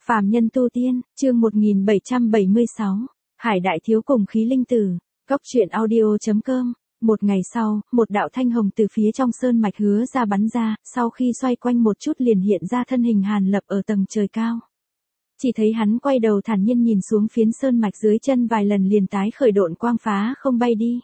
Phàm nhân tu tiên, chương 1776, Hải Đại Thiếu cùng khí linh tử, Cóc truyện audio.com. Một ngày sau, một đạo thanh hồng từ phía trong sơn mạch hứa ra bắn ra, sau khi xoay quanh một chút liền hiện ra thân hình Hàn Lập ở tầng trời cao. Chỉ thấy hắn quay đầu thản nhiên nhìn xuống phiến sơn mạch dưới chân vài lần liền tái khởi độn quang phá không bay đi.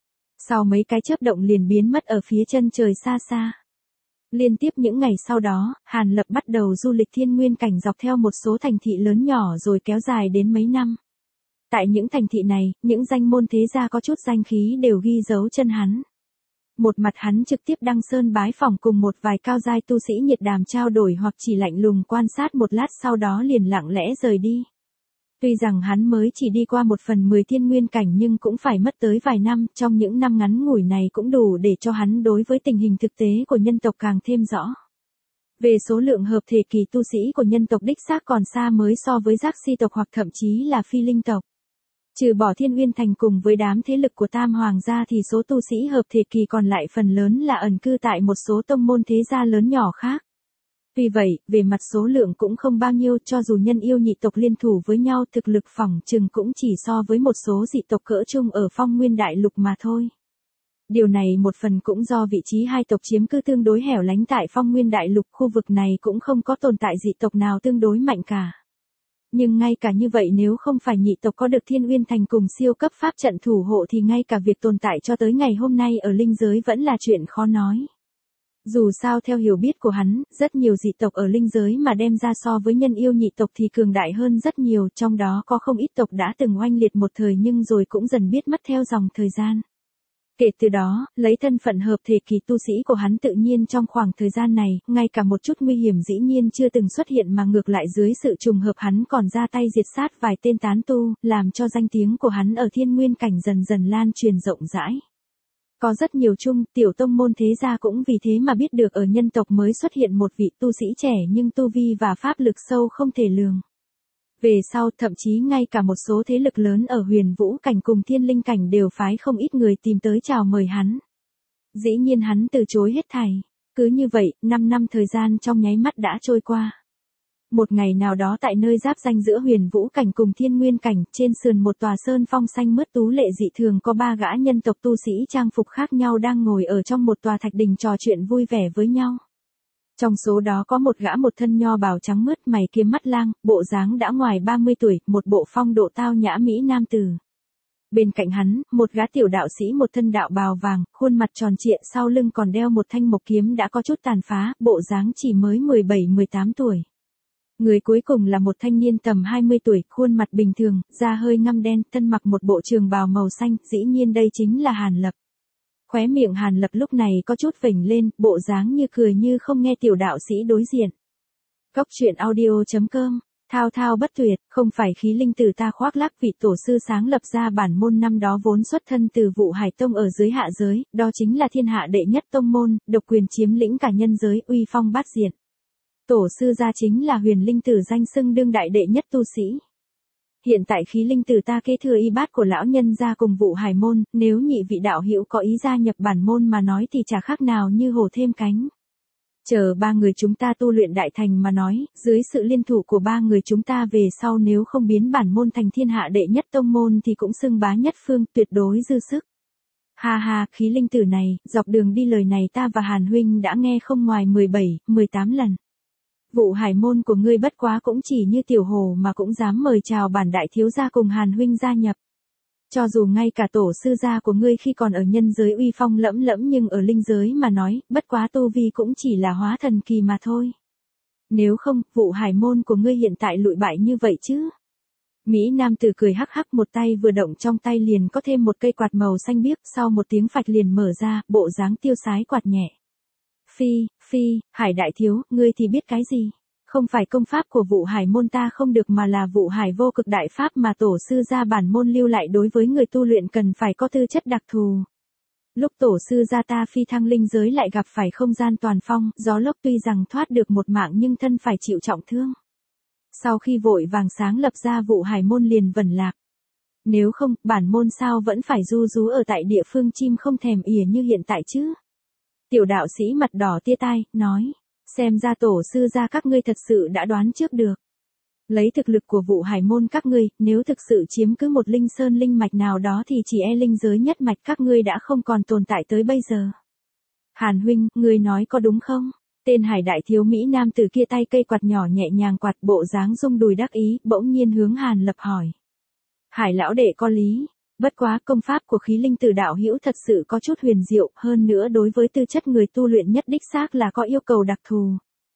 Sau mấy cái chớp động liền biến mất ở phía chân trời xa xa. Liên tiếp những ngày sau đó, Hàn Lập bắt đầu du lịch thiên nguyên cảnh dọc theo một số thành thị lớn nhỏ rồi kéo dài đến mấy năm. Tại những thành thị này, những danh môn thế gia có chút danh khí đều ghi dấu chân hắn. Một mặt hắn trực tiếp đăng sơn bái phỏng cùng một vài cao giai tu sĩ nhiệt đàm trao đổi hoặc chỉ lạnh lùng quan sát một lát sau đó liền lặng lẽ rời đi. Tuy rằng hắn mới chỉ đi qua 1/10 thiên nguyên cảnh nhưng cũng phải mất tới vài năm, trong những năm ngắn ngủi này cũng đủ để cho hắn đối với tình hình thực tế của nhân tộc càng thêm rõ. Về số lượng hợp thể kỳ tu sĩ của nhân tộc đích xác còn xa mới so với giác si tộc hoặc thậm chí là phi linh tộc. Trừ bỏ Thiên Uyên Thành cùng với đám thế lực của Tam Hoàng gia thì số tu sĩ hợp thể kỳ còn lại phần lớn là ẩn cư tại một số tông môn thế gia lớn nhỏ khác. Vì vậy, về mặt số lượng cũng không bao nhiêu, cho dù nhân yêu nhị tộc liên thủ với nhau thực lực phỏng chừng cũng chỉ so với một số dị tộc cỡ trung ở Phong Nguyên Đại Lục mà thôi. Điều này một phần cũng do vị trí hai tộc chiếm cư tương đối hẻo lánh tại Phong Nguyên Đại Lục, khu vực này cũng không có tồn tại dị tộc nào tương đối mạnh cả. Nhưng ngay cả như vậy nếu không phải nhị tộc có được Thiên Uyên Thành cùng siêu cấp pháp trận thủ hộ thì ngay cả việc tồn tại cho tới ngày hôm nay ở linh giới vẫn là chuyện khó nói. Dù sao theo hiểu biết của hắn, rất nhiều dị tộc ở linh giới mà đem ra so với nhân yêu nhị tộc thì cường đại hơn rất nhiều, trong đó có không ít tộc đã từng oanh liệt một thời nhưng rồi cũng dần biết mất theo dòng thời gian. Kể từ đó, lấy thân phận hợp thể kỳ tu sĩ của hắn tự nhiên trong khoảng thời gian này, ngay cả một chút nguy hiểm dĩ nhiên chưa từng xuất hiện mà ngược lại dưới sự trùng hợp hắn còn ra tay diệt sát vài tên tán tu, làm cho danh tiếng của hắn ở thiên nguyên cảnh dần dần lan truyền rộng rãi. Có rất nhiều trung, tiểu tông môn thế gia cũng vì thế mà biết được ở nhân tộc mới xuất hiện một vị tu sĩ trẻ nhưng tu vi và pháp lực sâu không thể lường. Về sau thậm chí ngay cả một số thế lực lớn ở huyền vũ cảnh cùng thiên linh cảnh đều phái không ít người tìm tới chào mời hắn. Dĩ nhiên hắn từ chối hết thảy. Cứ như vậy, 5 năm thời gian trong nháy mắt đã trôi qua. Một ngày nào đó tại nơi giáp ranh giữa huyền vũ cảnh cùng thiên nguyên cảnh, trên sườn một tòa sơn phong xanh mướt tú lệ dị thường có 3 gã nhân tộc tu sĩ trang phục khác nhau đang ngồi ở trong một tòa thạch đình trò chuyện vui vẻ với nhau. Trong số đó có một gã một thân nho bào trắng mướt mày kiếm mắt lang, bộ dáng đã ngoài 30 tuổi, một bộ phong độ tao nhã mỹ nam tử. Bên cạnh hắn, một gã tiểu đạo sĩ một thân đạo bào vàng, khuôn mặt tròn trịa sau lưng còn đeo một thanh mộc kiếm đã có chút tàn phá, bộ dáng chỉ mới 17-18 tuổi. Người cuối cùng là một thanh niên tầm 20 tuổi, khuôn mặt bình thường, da hơi ngăm đen, thân mặc một bộ trường bào màu xanh, dĩ nhiên đây chính là Hàn Lập. Khóe miệng Hàn Lập lúc này có chút vểnh lên, bộ dáng như cười như không nghe tiểu đạo sĩ đối diện. Cóc truyện audio.com, thao thao bất tuyệt, không phải khí linh tử ta khoác lác, vị tổ sư sáng lập ra bản môn năm đó vốn xuất thân từ Vụ Hải Tông ở dưới hạ giới, đó chính là thiên hạ đệ nhất tông môn, độc quyền chiếm lĩnh cả nhân giới, uy phong bát diện. Tổ sư gia chính là huyền linh tử danh xưng đương đại đệ nhất tu sĩ. Hiện tại khí linh tử ta kế thừa y bát của lão nhân gia cùng Vụ Hải môn, nếu nhị vị đạo hữu có ý gia nhập bản môn mà nói thì chả khác nào như hổ thêm cánh. Chờ 3 người chúng ta tu luyện đại thành mà nói, dưới sự liên thủ của 3 người chúng ta về sau nếu không biến bản môn thành thiên hạ đệ nhất tông môn thì cũng xưng bá nhất phương, tuyệt đối dư sức. Ha ha, khí linh tử này, dọc đường đi lời này ta và Hàn huynh đã nghe không ngoài 17-18 lần. Vụ Hải môn của ngươi bất quá cũng chỉ như tiểu hồ mà cũng dám mời chào bản đại thiếu gia cùng Hàn huynh gia nhập. Cho dù ngay cả tổ sư gia của ngươi khi còn ở nhân giới uy phong lẫm lẫm nhưng ở linh giới mà nói, bất quá tu vi cũng chỉ là hóa thần kỳ mà thôi. Nếu không, Vụ Hải môn của ngươi hiện tại lụi bại như vậy chứ? Mỹ nam tử cười hắc hắc, một tay vừa động trong tay liền có thêm một cây quạt màu xanh biếc, sau một tiếng phạch liền mở ra, bộ dáng tiêu sái quạt nhẹ. Phi, Hải đại thiếu, ngươi thì biết cái gì? Không phải công pháp của Vụ Hải môn ta không được mà là Vụ Hải vô cực đại pháp mà tổ sư gia bản môn lưu lại đối với người tu luyện cần phải có tư chất đặc thù. Lúc tổ sư gia ta phi thăng linh giới lại gặp phải không gian toàn phong, gió lốc tuy rằng thoát được một mạng nhưng thân phải chịu trọng thương. Sau khi vội vàng sáng lập ra Vụ Hải môn liền vẩn lạc. Nếu không, bản môn sao vẫn phải du rú ở tại địa phương chim không thèm ỉa như hiện tại chứ? Tiểu đạo sĩ mặt đỏ tia tai, nói, xem ra tổ sư gia các ngươi thật sự đã đoán trước được. Lấy thực lực của vụ hải môn các ngươi, nếu thực sự chiếm cứ một linh sơn linh mạch nào đó thì chỉ e linh giới nhất mạch các ngươi đã không còn tồn tại tới bây giờ. Hàn huynh, ngươi nói có đúng không? Tên hải đại thiếu Mỹ nam tử kia tay cây quạt nhỏ nhẹ nhàng quạt, bộ dáng rung đùi đắc ý, bỗng nhiên hướng Hàn Lập hỏi. Hải lão đệ có lý, bất quá công pháp của khí linh tử đạo hữu thật sự có chút huyền diệu, hơn nữa đối với tư chất người tu luyện nhất đích xác là có yêu cầu đặc thù.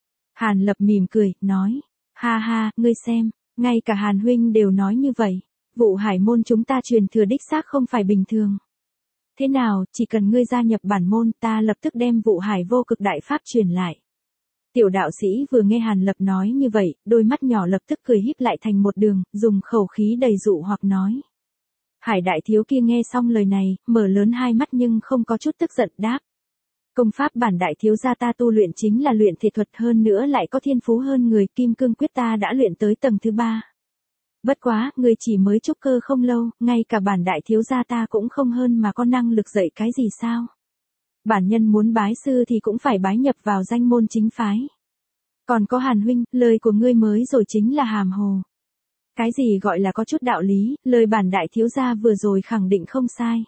Hàn Lập mỉm cười, nói, ha ha, ngươi xem, ngay cả Hàn huynh đều nói như vậy, vụ hải môn chúng ta truyền thừa đích xác không phải bình thường. Thế nào, chỉ cần ngươi gia nhập bản môn, ta lập tức đem vụ hải vô cực đại pháp truyền lại. Tiểu đạo sĩ vừa nghe Hàn Lập nói như vậy, đôi mắt nhỏ lập tức cười híp lại thành một đường, dùng khẩu khí đầy dụ hoặc nói. Hải đại thiếu kia nghe xong lời này, mở lớn hai mắt nhưng không có chút tức giận đáp. Công pháp bản đại thiếu gia ta tu luyện chính là luyện thể thuật, hơn nữa lại có thiên phú hơn người, kim cương quyết ta đã luyện tới tầng thứ 3. Bất quá, người chỉ mới trúc cơ không lâu, ngay cả bản đại thiếu gia ta cũng không hơn mà có năng lực dạy cái gì sao? Bản nhân muốn bái sư thì cũng phải bái nhập vào danh môn chính phái. Còn có Hàn huynh, lời của ngươi mới rồi chính là hàm hồ. Cái gì gọi là có chút đạo lý, lời bản đại thiếu gia vừa rồi khẳng định không sai.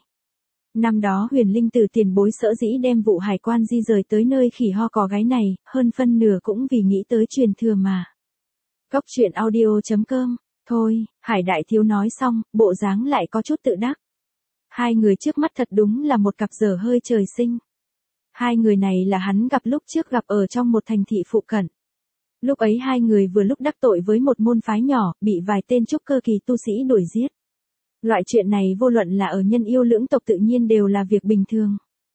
Năm đó Huyền Linh Tử tiền bối sở dĩ đem vụ hải quan di rời tới nơi khỉ ho cò gáy này, hơn phân nửa cũng vì nghĩ tới truyền thừa mà. Cốc truyện audio.com. Thôi, Hải đại thiếu nói xong, bộ dáng lại có chút tự đắc. Hai người trước mắt thật đúng là một cặp dở hơi trời sinh. Hai người này là hắn gặp lúc trước gặp ở trong một thành thị phụ cận. Lúc ấy hai người vừa lúc đắc tội với một môn phái nhỏ, bị vài tên trúc cơ kỳ tu sĩ đuổi giết. Loại chuyện này vô luận là ở nhân yêu lưỡng tộc tự nhiên đều là việc bình thường.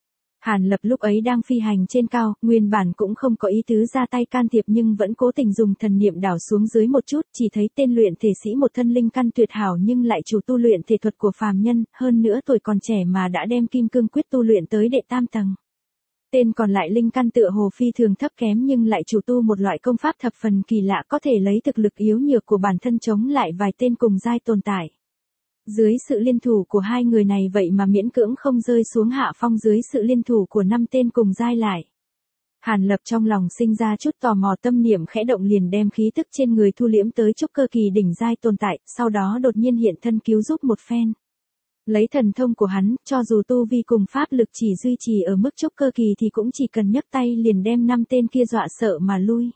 Hàn Lập lúc ấy đang phi hành trên cao, nguyên bản cũng không có ý tứ ra tay can thiệp nhưng vẫn cố tình dùng thần niệm đảo xuống dưới một chút, chỉ thấy tên luyện thể sĩ một thân linh căn tuyệt hảo nhưng lại chủ tu luyện thể thuật của phàm nhân, hơn nữa tuổi còn trẻ mà đã đem kim cương quyết tu luyện tới đệ tam tầng. Tên còn lại linh căn tựa hồ phi thường thấp kém nhưng lại chủ tu một loại công pháp thập phần kỳ lạ, có thể lấy thực lực yếu nhược của bản thân chống lại vài tên cùng giai tồn tại. Dưới sự liên thủ của hai người này vậy mà miễn cưỡng không rơi xuống hạ phong dưới sự liên thủ của 5 tên cùng giai lại. Hàn Lập trong lòng sinh ra chút tò mò, tâm niệm khẽ động liền đem khí tức trên người thu liễm tới trúc cơ kỳ đỉnh giai tồn tại, sau đó đột nhiên hiện thân cứu giúp một phen. Lấy thần thông của hắn, cho dù tu vi cùng pháp lực chỉ duy trì ở mức trúc cơ kỳ thì cũng chỉ cần nhấc tay liền đem 5 tên kia dọa sợ mà lui.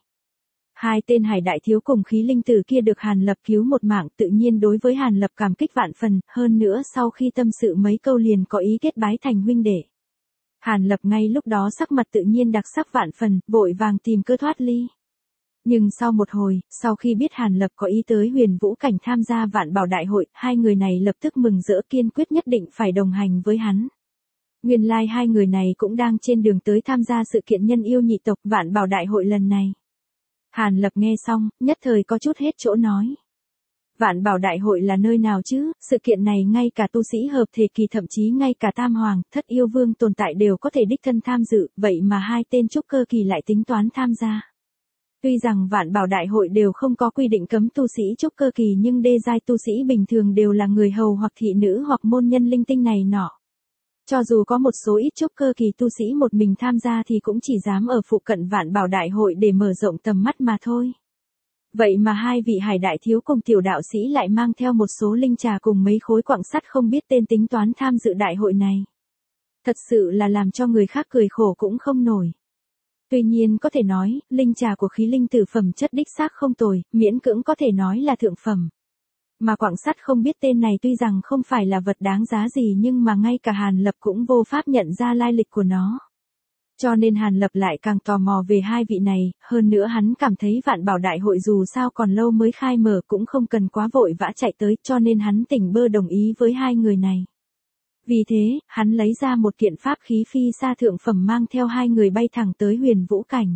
Hai tên hải đại thiếu cùng khí linh tử kia được Hàn Lập cứu một mạng, tự nhiên đối với Hàn Lập cảm kích vạn phần, hơn nữa sau khi tâm sự mấy câu liền có ý kết bái thành huynh đệ. Hàn Lập ngay lúc đó sắc mặt tự nhiên đặc sắc vạn phần, vội vàng tìm cơ thoát ly. Nhưng sau một hồi, sau khi biết Hàn Lập có ý tới Huyền Vũ Cảnh tham gia Vạn Bảo Đại hội, hai người này lập tức mừng rỡ kiên quyết nhất định phải đồng hành với hắn. Nguyên lai hai người này cũng đang trên đường tới tham gia sự kiện nhân yêu nhị tộc Vạn Bảo Đại hội lần này. Hàn Lập nghe xong, nhất thời có chút hết chỗ nói. Vạn Bảo Đại hội là nơi nào chứ, sự kiện này ngay cả tu sĩ hợp thể kỳ thậm chí ngay cả Tam Hoàng, Thất Yêu Vương tồn tại đều có thể đích thân tham dự, vậy mà hai tên trúc cơ kỳ lại tính toán tham gia. Tuy rằng Vạn Bảo Đại hội đều không có quy định cấm tu sĩ trúc cơ kỳ nhưng đê giai tu sĩ bình thường đều là người hầu hoặc thị nữ hoặc môn nhân linh tinh này nọ. Cho dù có một số ít trúc cơ kỳ tu sĩ một mình tham gia thì cũng chỉ dám ở phụ cận Vạn Bảo Đại hội để mở rộng tầm mắt mà thôi. Vậy mà hai vị hải đại thiếu cùng tiểu đạo sĩ lại mang theo một số linh trà cùng mấy khối quặng sắt không biết tên tính toán tham dự đại hội này. Thật sự là làm cho người khác cười khổ cũng không nổi. Tuy nhiên có thể nói, linh trà của khí linh tử phẩm chất đích xác không tồi, miễn cưỡng có thể nói là thượng phẩm. Mà quặng sắt không biết tên này tuy rằng không phải là vật đáng giá gì nhưng mà ngay cả Hàn Lập cũng vô pháp nhận ra lai lịch của nó. Cho nên Hàn Lập lại càng tò mò về hai vị này, hơn nữa hắn cảm thấy Vạn Bảo Đại hội dù sao còn lâu mới khai mở cũng không cần quá vội vã chạy tới, cho nên hắn tỉnh bơ đồng ý với hai người này. Vì thế, hắn lấy ra một kiện pháp khí phi sa thượng phẩm mang theo hai người bay thẳng tới Huyền Vũ Cảnh.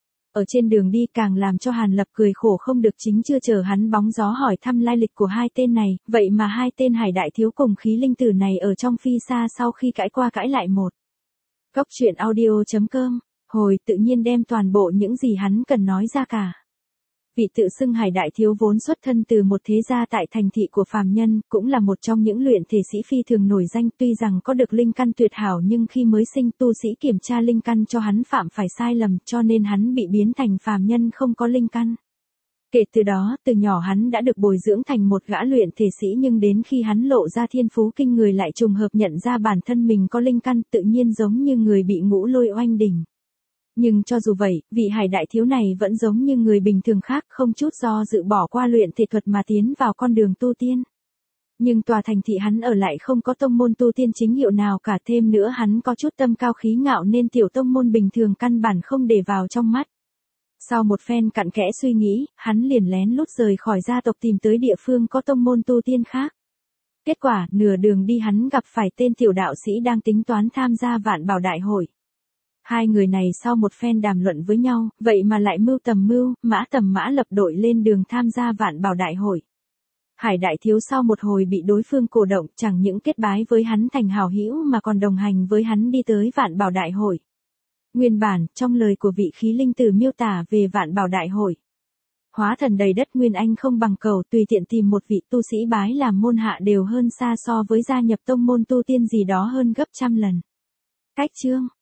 Ở trên đường đi càng làm cho Hàn Lập cười khổ không được chính chưa chờ hắn bóng gió hỏi thăm lai lịch của hai tên này, vậy mà hai tên hải đại thiếu cùng khí linh tử này ở trong phi sa sau khi cãi qua cãi lại một. Cốc truyện audio.com, hồi tự nhiên đem toàn bộ những gì hắn cần nói ra cả. Vị tự xưng hải đại thiếu vốn xuất thân từ một thế gia tại thành thị của phàm nhân, cũng là một trong những luyện thể sĩ phi thường nổi danh, tuy rằng có được linh căn tuyệt hảo nhưng khi mới sinh tu sĩ kiểm tra linh căn cho hắn phạm phải sai lầm cho nên hắn bị biến thành phàm nhân không có linh căn. Kể từ đó, từ nhỏ hắn đã được bồi dưỡng thành một gã luyện thể sĩ, nhưng đến khi hắn lộ ra thiên phú kinh người lại trùng hợp nhận ra bản thân mình có linh căn, tự nhiên giống như người bị ngũ lôi oanh đỉnh. Nhưng cho dù vậy, vị Hải đại thiếu này vẫn giống như người bình thường khác, không chút do dự bỏ qua luyện thể thuật mà tiến vào con đường tu tiên. Nhưng tòa thành thị hắn ở lại không có tông môn tu tiên chính hiệu nào cả, thêm nữa hắn có chút tâm cao khí ngạo nên tiểu tông môn bình thường căn bản không để vào trong mắt. Sau một phen cặn kẽ suy nghĩ, hắn liền lén lút rời khỏi gia tộc tìm tới địa phương có tông môn tu tiên khác. Kết quả, nửa đường đi hắn gặp phải tên tiểu đạo sĩ đang tính toán tham gia Vạn Bảo Đại hội. Hai người này sau một phen đàm luận với nhau, vậy mà lại mưu tầm mưu, mã tầm mã lập đội lên đường tham gia Vạn Bảo Đại hội. Hải đại thiếu sau một hồi bị đối phương cổ động, chẳng những kết bái với hắn thành hảo hữu mà còn đồng hành với hắn đi tới Vạn Bảo Đại hội. Nguyên bản, trong lời của vị khí linh tử miêu tả về Vạn Bảo Đại hội. Hóa thần đầy đất nguyên anh không bằng cầu, tùy tiện tìm một vị tu sĩ bái làm môn hạ đều hơn xa so với gia nhập tông môn tu tiên gì đó hơn gấp trăm lần. Cách chương